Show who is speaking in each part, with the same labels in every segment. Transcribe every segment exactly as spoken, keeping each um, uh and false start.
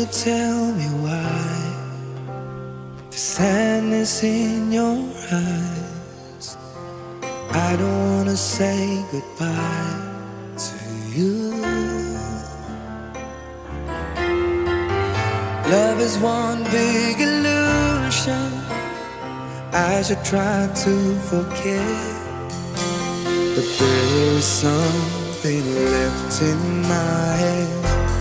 Speaker 1: you tell me why the sadness in your eyes? I don't wanna say goodbye to you. Love is one big illusion. I should try to forget, but there is something left in my head.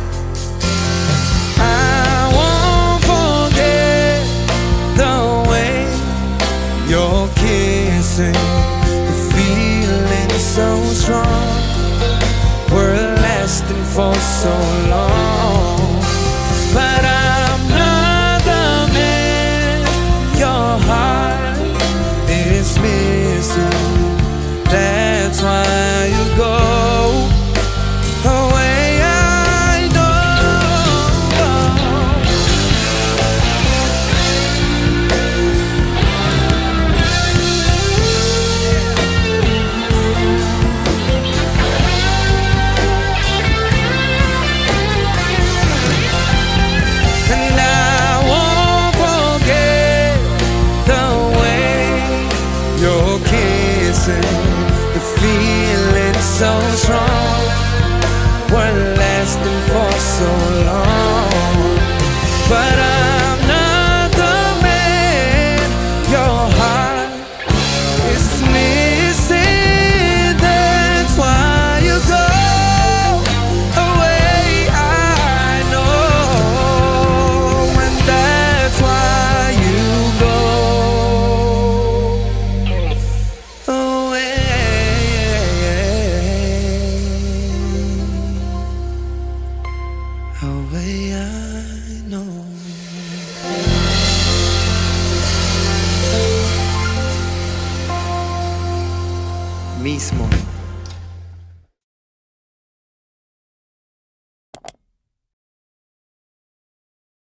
Speaker 1: I won't forget the way you're kissing, the feeling so strong, we're lasting for so long. But I'm not the man your heart is missing. That's why you go away. I know. And I won't forget the way you're kissing, the feeling so strong, we're lasting for so long. But I'm not the man your heart is missing. That's why you go away. I know, and that's why you go away. Away, I know. Mismo.